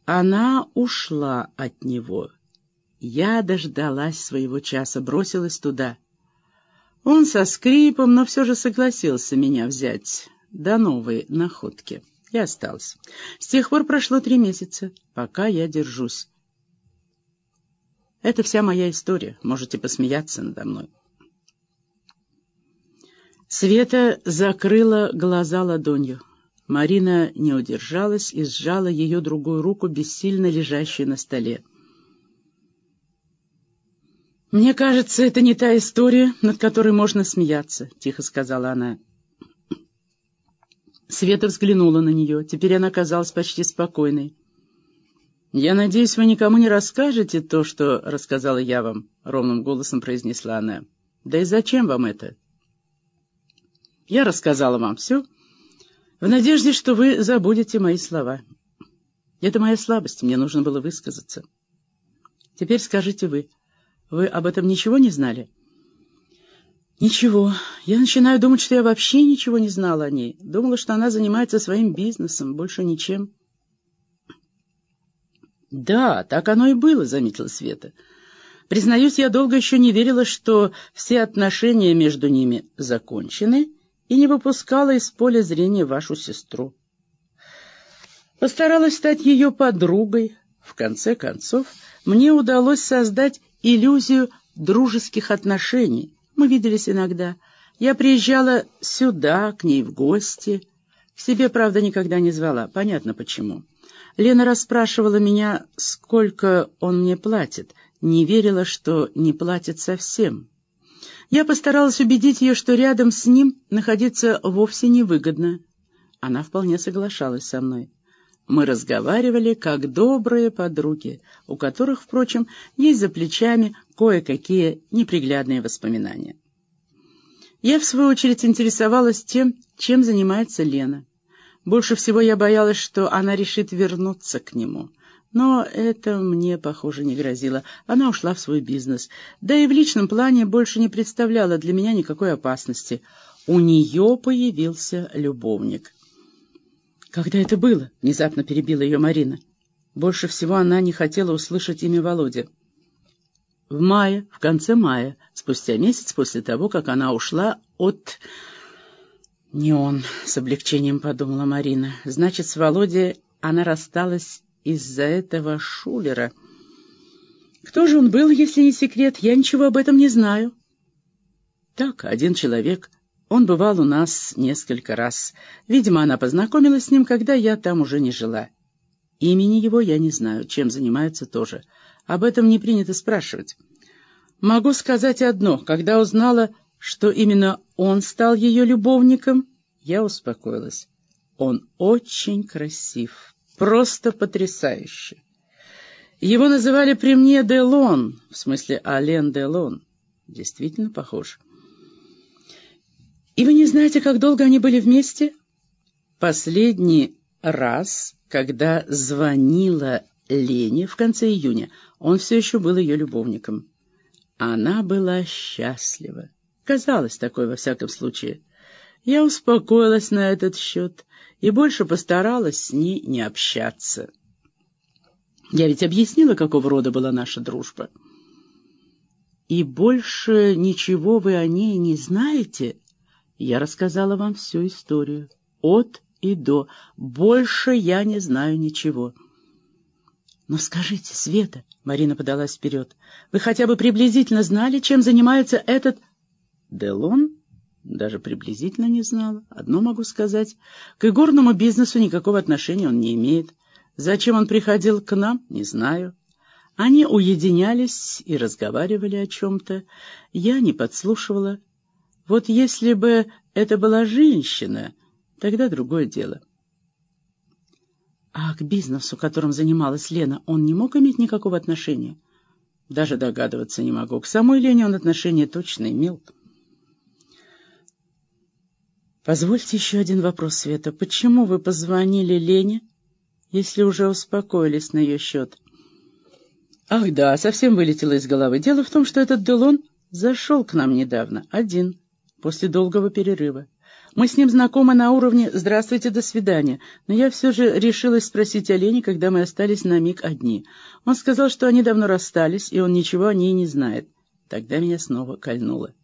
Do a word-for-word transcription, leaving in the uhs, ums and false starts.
Она ушла от него. Я дождалась своего часа, бросилась туда. Он со скрипом, но все же согласился меня взять до новой находки. И остался. С тех пор прошло три месяца, пока я держусь. Это вся моя история. Можете посмеяться надо мной. Света закрыла глаза ладонью. Марина не удержалась и сжала ее другую руку, бессильно лежащую на столе. «Мне кажется, это не та история, над которой можно смеяться», — тихо сказала она. Света взглянула на нее. Теперь она казалась почти спокойной. «Я надеюсь, вы никому не расскажете то, что рассказала я вам», — ровным голосом произнесла она. «Да и зачем вам это? Я рассказала вам все в надежде, что вы забудете мои слова. Это моя слабость, мне нужно было высказаться. Теперь скажите вы, вы об этом ничего не знали?» «Ничего. Я начинаю думать, что я вообще ничего не знала о ней. Думала, что она занимается своим бизнесом, больше ничем». «Да, так оно и было», — заметила Света. «Признаюсь, я долго еще не верила, что все отношения между ними закончены, и не выпускала из поля зрения вашу сестру. Постаралась стать ее подругой. В конце концов, мне удалось создать иллюзию дружеских отношений. Мы виделись иногда. Я приезжала сюда, к ней в гости. К себе, правда, никогда не звала. Понятно, почему. Лена расспрашивала меня, сколько он мне платит. Не верила, что не платит совсем. Я постаралась убедить ее, что рядом с ним находиться вовсе невыгодно. Она вполне соглашалась со мной. Мы разговаривали как добрые подруги, у которых, впрочем, есть за плечами кое-какие неприглядные воспоминания. Я, в свою очередь, интересовалась тем, чем занимается Лена. Больше всего я боялась, что она решит вернуться к нему. Но это мне, похоже, не грозило. Она ушла в свой бизнес. Да и в личном плане больше не представляла для меня никакой опасности. У нее появился любовник. «Когда это было?» — внезапно перебила ее Марина. Больше всего она не хотела услышать имя Володи. В мае, в конце мая, спустя месяц после того, как она ушла от... «Не он», — с облегчением подумала Марина. «Значит, с Володей она рассталась из-за этого шулера. Кто же он был, если не секрет? Я ничего об этом не знаю». «Так, один человек. Он бывал у нас несколько раз. Видимо, она познакомилась с ним, когда я там уже не жила. Имени его я не знаю, чем занимается тоже. Об этом не принято спрашивать. Могу сказать одно. Когда узнала, что именно он стал ее любовником, я успокоилась. Он очень красив, просто потрясающе. Его называли при мне Делон, в смысле Ален Делон. Действительно похож. И вы не знаете, как долго они были вместе? Последний раз, когда звонила Лене в конце июня, он все еще был ее любовником. Она была счастлива. Казалось такой, во всяком случае. Я успокоилась на этот счет и больше постаралась с ней не общаться. Я ведь объяснила, какого рода была наша дружба. И больше ничего вы о ней не знаете? Я рассказала вам всю историю, от и до. Больше я не знаю ничего. Но скажите, Света, — Марина подалась вперед, — вы хотя бы приблизительно знали, чем занимается этот... Делон? Даже приблизительно не знала. Одно могу сказать. К игорному бизнесу никакого отношения он не имеет. Зачем он приходил к нам, не знаю. Они уединялись и разговаривали о чем-то. Я не подслушивала. Вот если бы это была женщина, тогда другое дело. А к бизнесу, которым занималась Лена, он не мог иметь никакого отношения? Даже догадываться не могу. К самой Лене он отношения точно имел. Позвольте еще один вопрос, Света. Почему вы позвонили Лене, если уже успокоились на ее счет? Ах да, совсем вылетело из головы. Дело в том, что этот Делон зашел к нам недавно, один, после долгого перерыва. Мы с ним знакомы на уровне «здравствуйте, до свидания», но я все же решилась спросить о Лене, когда мы остались на миг одни. Он сказал, что они давно расстались, и он ничего о ней не знает. Тогда меня снова кольнуло.